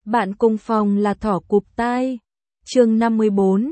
Bạn cùng phòng là thỏ cụp tai. Chương 54,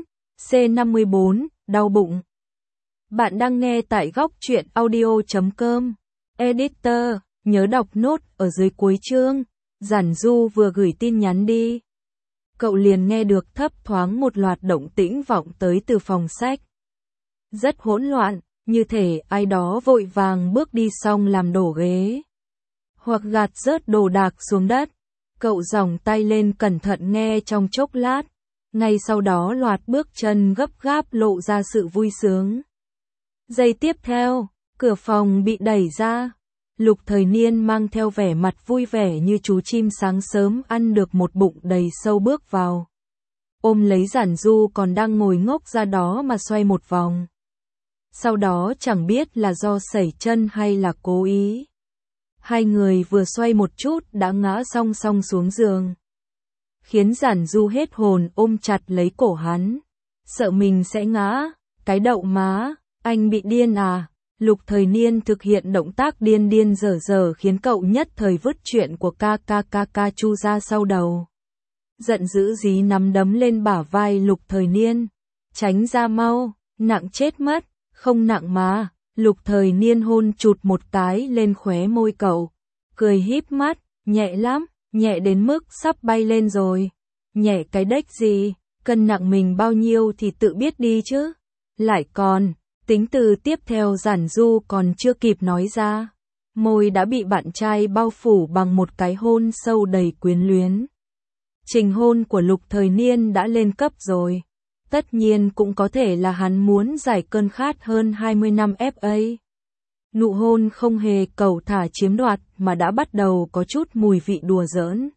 C54, đau bụng. Bạn đang nghe tại góc truyện audio.com. Editor, nhớ đọc nốt ở dưới cuối chương. Giản Du vừa gửi tin nhắn đi. Cậu liền nghe được thấp thoáng một loạt động tĩnh vọng tới từ phòng sách. Rất hỗn loạn, như thể ai đó vội vàng bước đi xong làm đổ ghế. Hoặc gạt rớt đồ đạc xuống đất. Cậu giòng tay lên cẩn thận nghe trong chốc lát. Ngay sau đó loạt bước chân gấp gáp lộ ra sự vui sướng. Giây tiếp theo, cửa phòng bị đẩy ra. Lục Thời Niên mang theo vẻ mặt vui vẻ như chú chim sáng sớm ăn được một bụng đầy sâu bước vào. Ôm lấy Giản Du còn đang ngồi ngốc ra đó mà xoay một vòng. Sau đó chẳng biết là do sẩy chân hay là cố ý. Hai người vừa xoay một chút đã ngã song song xuống giường. Khiến Giản Du hết hồn ôm chặt lấy cổ hắn. Sợ mình sẽ ngã, cái đậu má, anh bị điên à? Lục Thời Niên thực hiện động tác điên điên dở dở khiến cậu nhất thời vứt chuyện của ca chu ra sau đầu. Giận dữ dí nắm đấm lên bả vai Lục Thời Niên. Tránh ra mau, nặng chết mất, không nặng mà. Lục Thời Niên hôn chụt một cái lên khóe môi cậu. Cười híp mắt, nhẹ lắm, nhẹ đến mức sắp bay lên rồi. Nhẹ cái đếch gì, cân nặng mình bao nhiêu thì tự biết đi chứ. Lại còn, tính từ tiếp theo Giản Du còn chưa kịp nói ra. Môi đã bị bạn trai bao phủ bằng một cái hôn sâu đầy quyến luyến. Trình hôn của Lục Thời Niên đã lên cấp rồi. Tất nhiên cũng có thể là hắn muốn giải cơn khát hơn 20 năm FA. Nụ hôn không hề cầu thả chiếm đoạt mà đã bắt đầu có chút mùi vị đùa giỡn.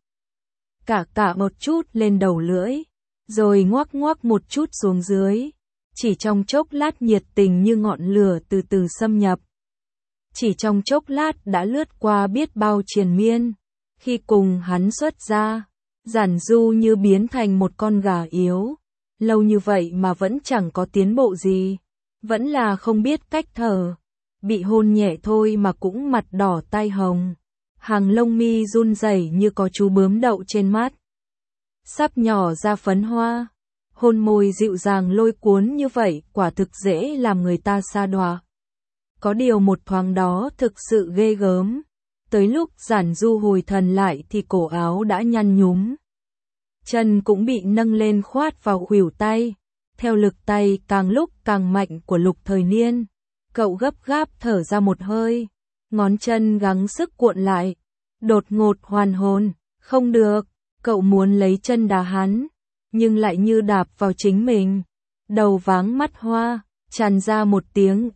Cả một chút lên đầu lưỡi, rồi ngoắc một chút xuống dưới. Chỉ trong chốc lát nhiệt tình như ngọn lửa từ từ xâm nhập. Chỉ trong chốc lát đã lướt qua biết bao triền miên. Khi cùng hắn xuất ra, Giản Du như biến thành một con gà yếu. Lâu như vậy mà vẫn chẳng có tiến bộ gì. Vẫn là không biết cách thở. Bị hôn nhẹ thôi mà cũng mặt đỏ tai hồng. Hàng lông mi run rẩy như có chú bướm đậu trên mắt. Sắp nhỏ ra phấn hoa. Hôn môi dịu dàng lôi cuốn như vậy quả thực dễ làm người ta sa đọa. Có điều một thoáng đó thực sự ghê gớm. Tới lúc Giản Du hồi thần lại thì cổ áo đã nhăn nhúm. Chân cũng bị nâng lên khoát vào khuỷu tay. Theo lực tay càng lúc càng mạnh của Lục Thời Niên, cậu gấp gáp thở ra một hơi. Ngón chân gắng sức cuộn lại. Đột ngột hoàn hồn. Không được, cậu muốn lấy chân đá hắn, nhưng lại như đạp vào chính mình. Đầu váng mắt hoa, tràn ra một tiếng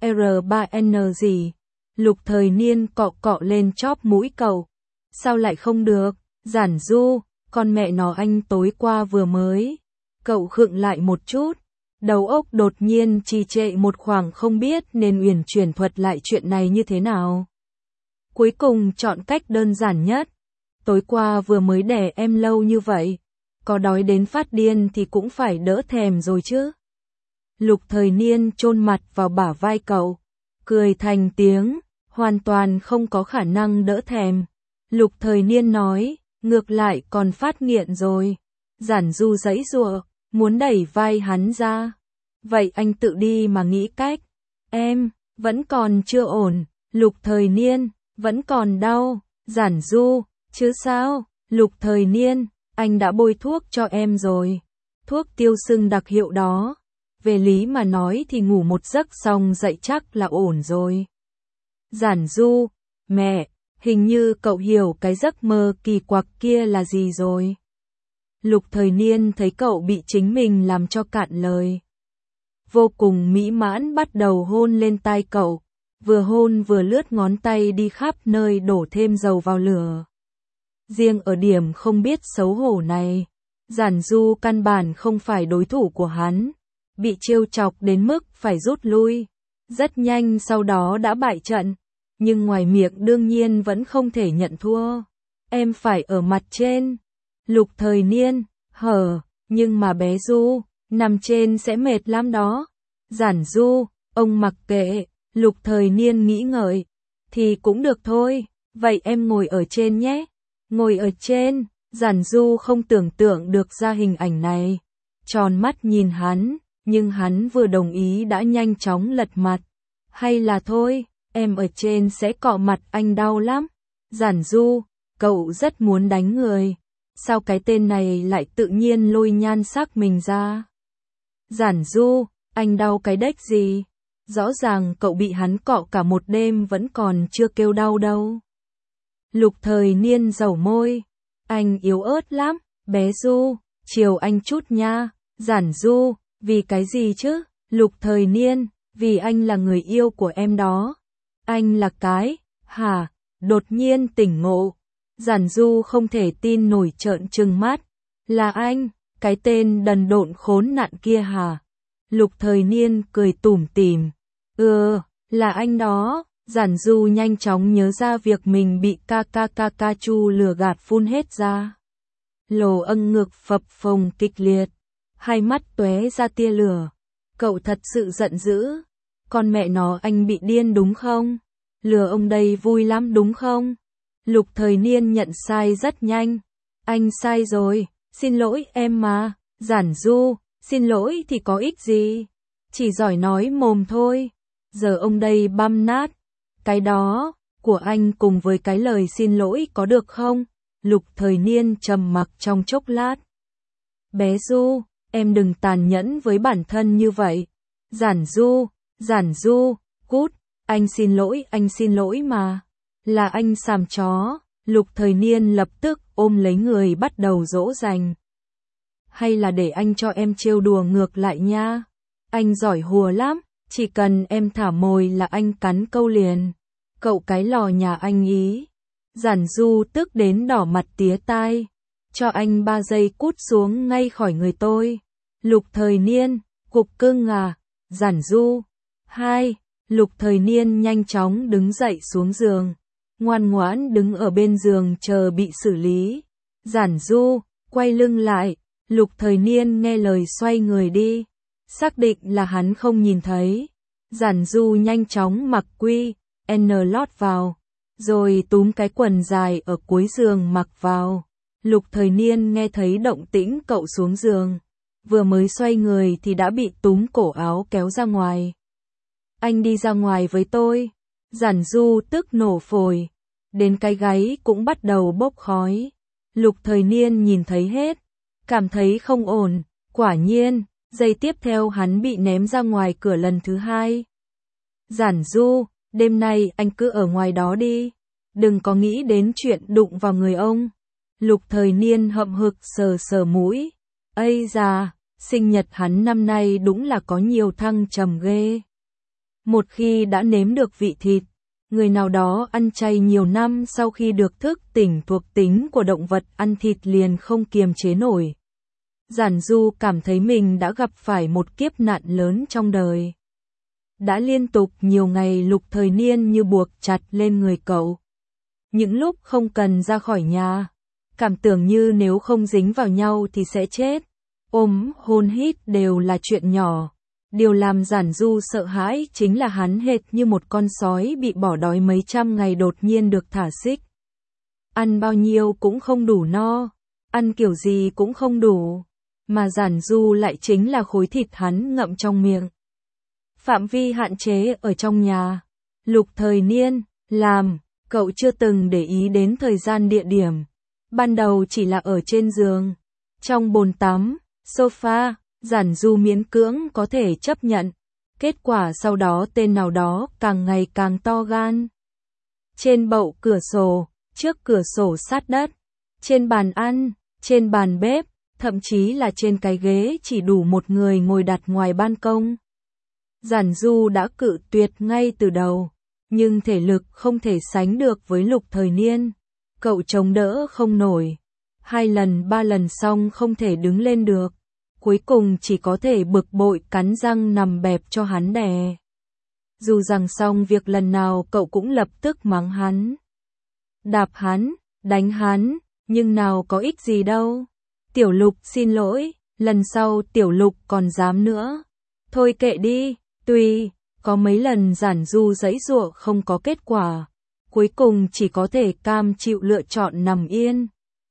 R3N gì. Lục Thời Niên cọ lên chóp mũi cậu. Sao lại không được, Giản Du, con mẹ nó anh tối qua vừa mới. Cậu khựng lại một chút. Đầu óc đột nhiên trì trệ một khoảng không biết nên uyển chuyển thuật lại chuyện này như thế nào. Cuối cùng chọn cách đơn giản nhất. Tối qua vừa mới đẻ em lâu như vậy. Có đói đến phát điên thì cũng phải đỡ thèm rồi chứ. Lục Thời Niên chôn mặt vào bả vai cậu. Cười thành tiếng. Hoàn toàn không có khả năng đỡ thèm. Lục Thời Niên nói. Ngược lại còn phát nghiện rồi. Giản Du giãy giụa, muốn đẩy vai hắn ra. Vậy anh tự đi mà nghĩ cách. Em, vẫn còn chưa ổn. Lục Thời Niên, vẫn còn đau. Giản Du, chứ sao? Lục Thời Niên, anh đã bôi thuốc cho em rồi. Thuốc tiêu sưng đặc hiệu đó. Về lý mà nói thì ngủ một giấc xong dậy chắc là ổn rồi. Giản Du, mẹ, hình như cậu hiểu cái giấc mơ kỳ quặc kia là gì rồi. Lục Thời Niên thấy cậu bị chính mình làm cho cạn lời. Vô cùng mỹ mãn bắt đầu hôn lên tai cậu. Vừa hôn vừa lướt ngón tay đi khắp nơi đổ thêm dầu vào lửa. Riêng ở điểm không biết xấu hổ này, Giản Du căn bản không phải đối thủ của hắn. Bị trêu chọc đến mức phải rút lui. Rất nhanh sau đó đã bại trận. Nhưng ngoài miệng đương nhiên vẫn không thể nhận thua. Em phải ở mặt trên. Lục Thời Niên, nhưng mà bé Du, nằm trên sẽ mệt lắm đó. Giản Du, ông mặc kệ. Lục Thời Niên nghĩ ngợi. Thì cũng được thôi, vậy em ngồi ở trên nhé. Ngồi ở trên, Giản Du không tưởng tượng được ra hình ảnh này. Tròn mắt nhìn hắn, nhưng hắn vừa đồng ý đã nhanh chóng lật mặt. Hay là thôi, em ở trên sẽ cọ mặt anh đau lắm. Giản Du, cậu rất muốn đánh người. Sao cái tên này lại tự nhiên lôi nhan sắc mình ra? Giản Du, anh đau cái đếch gì? Rõ ràng cậu bị hắn cọ cả một đêm vẫn còn chưa kêu đau đâu. Lục Thời Niên dẩu môi. Anh yếu ớt lắm, bé Du, chiều anh chút nha. Giản Du, vì cái gì chứ? Lục Thời Niên, vì anh là người yêu của em đó. Anh là cái, hả? Đột nhiên tỉnh ngộ. Giản Du không thể tin nổi trợn trừng mắt. Là anh, cái tên đần độn khốn nạn kia hả? Lục Thời Niên cười tủm tỉm. Là anh đó. Giản Du nhanh chóng nhớ ra việc mình bị Chu lừa gạt phun hết ra. Lồ âng ngực phập phồng kịch liệt. Hai mắt tóe ra tia lửa. Cậu thật sự giận dữ. Con mẹ nó anh bị điên đúng không? Lừa ông đây vui lắm đúng không? Lục Thời Niên nhận sai rất nhanh. Anh sai rồi, xin lỗi em mà. Giản Du, xin lỗi thì có ích gì? Chỉ giỏi nói mồm thôi. Giờ ông đây băm nát. Cái đó, của anh cùng với cái lời xin lỗi có được không? Lục Thời Niên trầm mặc trong chốc lát. Bé Du, em đừng tàn nhẫn với bản thân như vậy. Giản Du, cút, anh xin lỗi mà. Là anh sàm chó. Lục Thời Niên lập tức ôm lấy người bắt đầu dỗ dành. Hay là để anh cho em trêu đùa ngược lại nha. Anh giỏi hùa lắm, chỉ cần em thả mồi là anh cắn câu liền. Cậu cái lò nhà anh ý. Giản Du tức đến đỏ mặt tía tai. Cho anh 3 giây cút xuống ngay khỏi người tôi. Lục Thời Niên, cục cưng à. Giản Du. 2. Lục Thời Niên nhanh chóng đứng dậy xuống giường. Ngoan ngoãn đứng ở bên giường chờ bị xử lý. Giản Du, quay lưng lại. Lục Thời Niên nghe lời xoay người đi. Xác định là hắn không nhìn thấy. Giản Du nhanh chóng mặc quy, lót vào. Rồi túm cái quần dài ở cuối giường mặc vào. Lục Thời Niên nghe thấy động tĩnh cậu xuống giường. Vừa mới xoay người thì đã bị túm cổ áo kéo ra ngoài. Anh đi ra ngoài với tôi. Giản Du tức nổ phổi. Đến cái gáy cũng bắt đầu bốc khói. Lục Thời Niên nhìn thấy hết. Cảm thấy không ổn. Quả nhiên, giây tiếp theo hắn bị ném ra ngoài cửa lần thứ 2. Giản Du, đêm nay anh cứ ở ngoài đó đi. Đừng có nghĩ đến chuyện đụng vào người ông. Lục Thời Niên hậm hực sờ sờ mũi. Ây da, sinh nhật hắn năm nay đúng là có nhiều thăng trầm ghê. Một khi đã nếm được vị thịt, người nào đó ăn chay nhiều năm sau khi được thức tỉnh thuộc tính của động vật ăn thịt liền không kiềm chế nổi. Giản Du cảm thấy mình đã gặp phải một kiếp nạn lớn trong đời. Đã liên tục nhiều ngày Lục Thời Niên như buộc chặt lên người cậu. Những lúc không cần ra khỏi nhà, cảm tưởng như nếu không dính vào nhau thì sẽ chết. Ôm, hôn hít đều là chuyện nhỏ. Điều làm Giản Du sợ hãi chính là hắn hệt như một con sói bị bỏ đói mấy trăm ngày đột nhiên được thả xích. Ăn bao nhiêu cũng không đủ no, ăn kiểu gì cũng không đủ, mà Giản Du lại chính là khối thịt hắn ngậm trong miệng. Phạm vi hạn chế ở trong nhà. Lục Thời Niên, làm, cậu chưa từng để ý đến thời gian địa điểm. Ban đầu chỉ là ở trên giường, trong bồn tắm, sofa, Giản Du miễn cưỡng có thể chấp nhận. Kết quả sau đó tên nào đó càng ngày càng to gan. Trên bậu cửa sổ, trước cửa sổ sát đất, trên bàn ăn, trên bàn bếp, thậm chí là trên cái ghế chỉ đủ một người ngồi đặt ngoài ban công. Giản Du đã cự tuyệt ngay từ đầu, nhưng thể lực không thể sánh được với Lục Thời Niên. Cậu chống đỡ không nổi. 2 lần 3 lần xong không thể đứng lên được. Cuối cùng chỉ có thể bực bội cắn răng nằm bẹp cho hắn đè. Dù rằng xong việc lần nào cậu cũng lập tức mắng hắn. Đạp hắn, đánh hắn, nhưng nào có ích gì đâu. Tiểu Lục xin lỗi, lần sau Tiểu Lục còn dám nữa. Thôi kệ đi, tuy có mấy lần Giản Du giãy giụa không có kết quả. Cuối cùng chỉ có thể cam chịu lựa chọn nằm yên.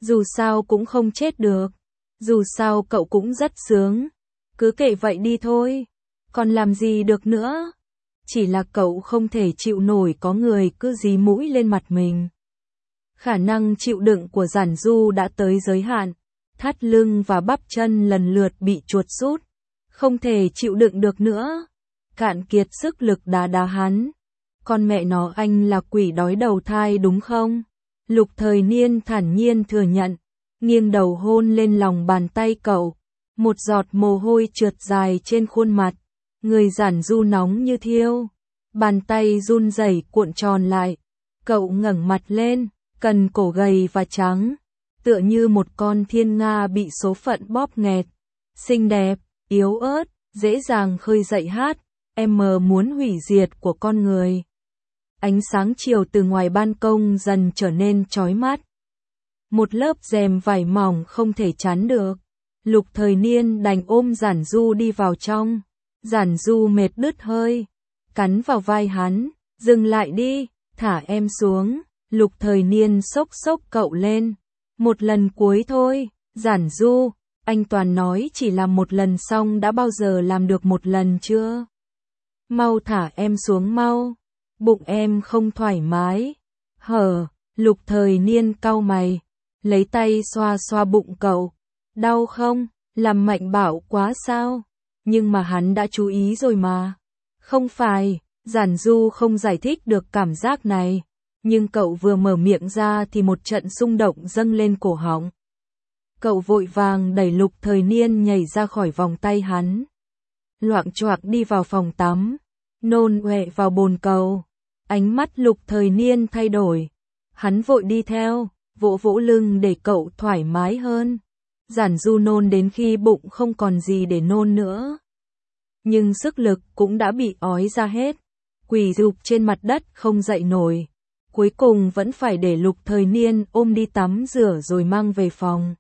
Dù sao cũng không chết được. Dù sao cậu cũng rất sướng. Cứ kệ vậy đi thôi. Còn làm gì được nữa. Chỉ là cậu không thể chịu nổi có người cứ dí mũi lên mặt mình. Khả năng chịu đựng của Giản Du đã tới giới hạn. Thắt lưng và bắp chân lần lượt bị chuột rút. Không thể chịu đựng được nữa. Cạn kiệt sức lực đá đá hắn. Con mẹ nó, anh là quỷ đói đầu thai đúng không? Lục Thời Niên thản nhiên thừa nhận. Nghiêng đầu hôn lên lòng bàn tay cậu. Một giọt mồ hôi trượt dài trên khuôn mặt. Người Giản Du nóng như thiêu. Bàn tay run rẩy cuộn tròn lại. Cậu ngẩng mặt lên, cần cổ gầy và trắng. Tựa như một con thiên nga bị số phận bóp nghẹt. Xinh đẹp, yếu ớt, dễ dàng khơi dậy hát. Em muốn hủy diệt của con người. Ánh sáng chiều từ ngoài ban công dần trở nên chói mắt. Một lớp rèm vải mỏng không thể chắn được. Lục Thời Niên đành ôm Giản Du đi vào trong. Giản Du mệt đứt hơi. Cắn vào vai hắn. Dừng lại đi, thả em xuống. Lục Thời Niên xốc xốc cậu lên. Một lần cuối thôi. Giản Du, anh toàn nói chỉ làm một lần xong đã bao giờ làm được một lần chưa? Mau thả em xuống mau. Bụng em không thoải mái. Lục Thời Niên cau mày. Lấy tay xoa xoa bụng cậu. Đau không? Làm mạnh bạo quá sao? Nhưng mà hắn đã chú ý rồi mà. Không phải, Giản Du không giải thích được cảm giác này. Nhưng cậu vừa mở miệng ra thì một trận xung động dâng lên cổ họng. Cậu vội vàng đẩy Lục Thời Niên nhảy ra khỏi vòng tay hắn. Loạng choạng đi vào phòng tắm. Nôn ọe vào bồn cầu. Ánh mắt Lục Thời Niên thay đổi. Hắn vội đi theo, vỗ vỗ lưng để cậu thoải mái hơn. Giản Du nôn đến khi bụng không còn gì để nôn nữa. Nhưng sức lực cũng đã bị ói ra hết. Quỳ rụp trên mặt đất không dậy nổi. Cuối cùng vẫn phải để Lục Thời Niên ôm đi tắm rửa rồi mang về phòng.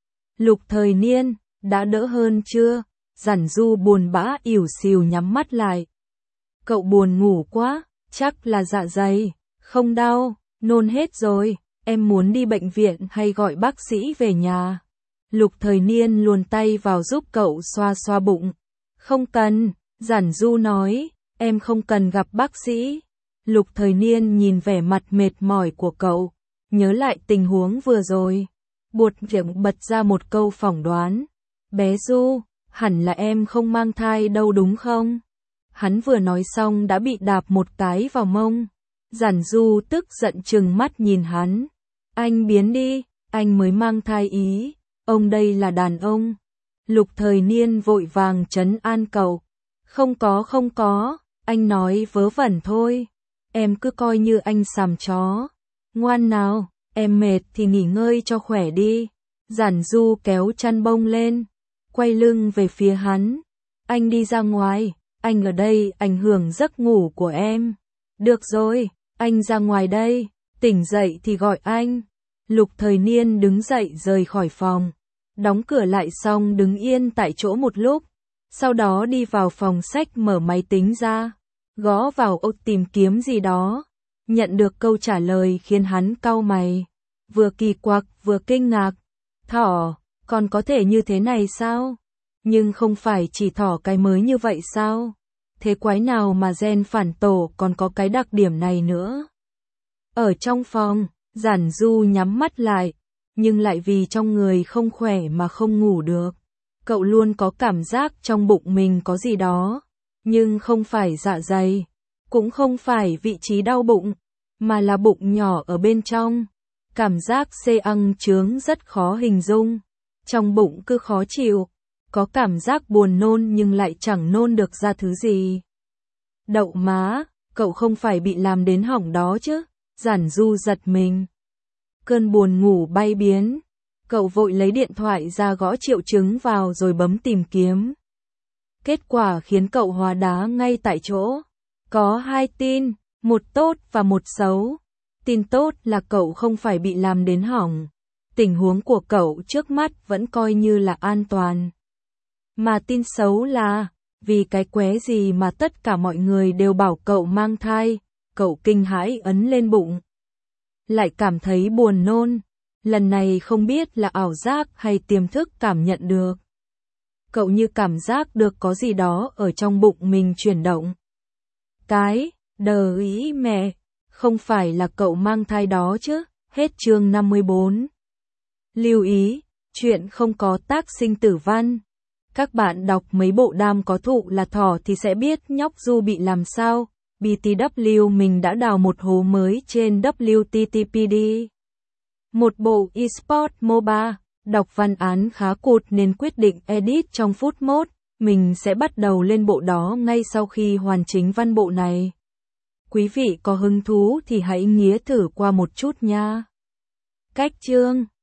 Lục Thời Niên, đã đỡ hơn chưa? Giản Du buồn bã ỉu xìu nhắm mắt lại. Cậu buồn ngủ quá, chắc là dạ dày. Không đau, nôn hết rồi. Em muốn đi bệnh viện hay gọi bác sĩ về nhà? Lục Thời Niên luồn tay vào giúp cậu xoa xoa bụng. Không cần, Giản Du nói, em không cần gặp bác sĩ. Lục Thời Niên nhìn vẻ mặt mệt mỏi của cậu, nhớ lại tình huống vừa rồi. Buột miệng bật ra một câu phỏng đoán. Bé Du, hẳn là em không mang thai đâu đúng không? Hắn vừa nói xong đã bị đạp một cái vào mông. Giản Du tức giận trừng mắt nhìn hắn. Anh biến đi, anh mới mang thai ý. Ông đây là đàn ông. Lục Thời Niên vội vàng trấn an cậu. Không có, anh nói vớ vẩn thôi. Em cứ coi như anh sàm chó. Ngoan nào, em mệt thì nghỉ ngơi cho khỏe đi. Giản Du kéo chăn bông lên, quay lưng về phía hắn. Anh đi ra ngoài, anh ở đây ảnh hưởng giấc ngủ của em. Được rồi, anh ra ngoài đây, tỉnh dậy thì gọi anh. Lục Thời Niên đứng dậy rời khỏi phòng. Đóng cửa lại xong đứng yên tại chỗ một lúc. Sau đó đi vào phòng sách mở máy tính ra. Gõ vào ô tìm kiếm gì đó. Nhận được câu trả lời khiến hắn cau mày. Vừa kỳ quặc vừa kinh ngạc. Thỏ, còn có thể như thế này sao? Nhưng không phải chỉ thỏ cái mới như vậy sao? Thế quái nào mà gen phản tổ còn có cái đặc điểm này nữa? Ở trong phòng, Giản Du nhắm mắt lại. Nhưng lại vì trong người không khỏe mà không ngủ được. Cậu luôn có cảm giác trong bụng mình có gì đó. Nhưng không phải dạ dày. Cũng không phải vị trí đau bụng. Mà là bụng nhỏ ở bên trong. Cảm giác xê ăng chướng rất khó hình dung. Trong bụng cứ khó chịu. Có cảm giác buồn nôn nhưng lại chẳng nôn được ra thứ gì. Đậu má, cậu không phải bị làm đến hỏng đó chứ? Giản Du giật mình. Cơn buồn ngủ bay biến. Cậu vội lấy điện thoại ra gõ triệu chứng vào rồi bấm tìm kiếm. Kết quả khiến cậu hóa đá ngay tại chỗ. Có 2 tin, một tốt và một xấu. Tin tốt là cậu không phải bị làm đến hỏng. Tình huống của cậu trước mắt vẫn coi như là an toàn. Mà tin xấu là, vì cái qué gì mà tất cả mọi người đều bảo cậu mang thai, cậu kinh hãi ấn lên bụng. Lại cảm thấy buồn nôn. Lần này không biết là ảo giác hay tiềm thức cảm nhận được. Cậu như cảm giác được có gì đó ở trong bụng mình chuyển động. Cái, đờ ý mẹ, không phải là cậu mang thai đó chứ, hết chương 54. Lưu ý, chuyện không có tác sinh tử văn. Các bạn đọc mấy bộ đam có thụ là thỏ thì sẽ biết nhóc Du bị làm sao. BTW mình đã đào một hố mới trên WTTPD. Một bộ eSport MOBA, đọc văn án khá cụt nên quyết định edit trong phút mốt. Mình sẽ bắt đầu lên bộ đó ngay sau khi hoàn chỉnh văn bộ này. Quý vị có hứng thú thì hãy nghía thử qua một chút nha. Cách chương